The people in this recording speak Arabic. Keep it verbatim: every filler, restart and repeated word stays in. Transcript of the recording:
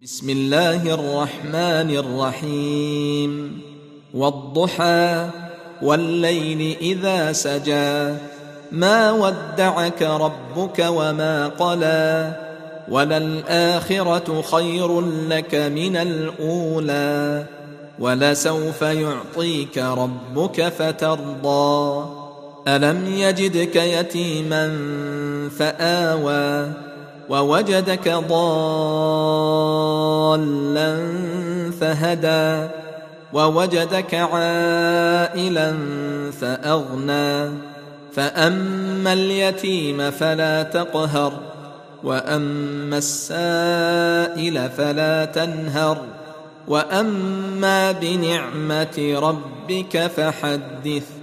بسم الله الرحمن الرحيم والضحى والليل إذا سجى ما ودعك ربك وما قلى وللآخرة خير لك من الأولى ولسوف يعطيك ربك فترضى ألم يجدك يتيما فآوى ووجدك ضالا فهدى ووجدك عائلا فأغنى فأما اليتيم فلا تقهر وأما السائل فلا تنهر وأما بنعمة ربك فحدث.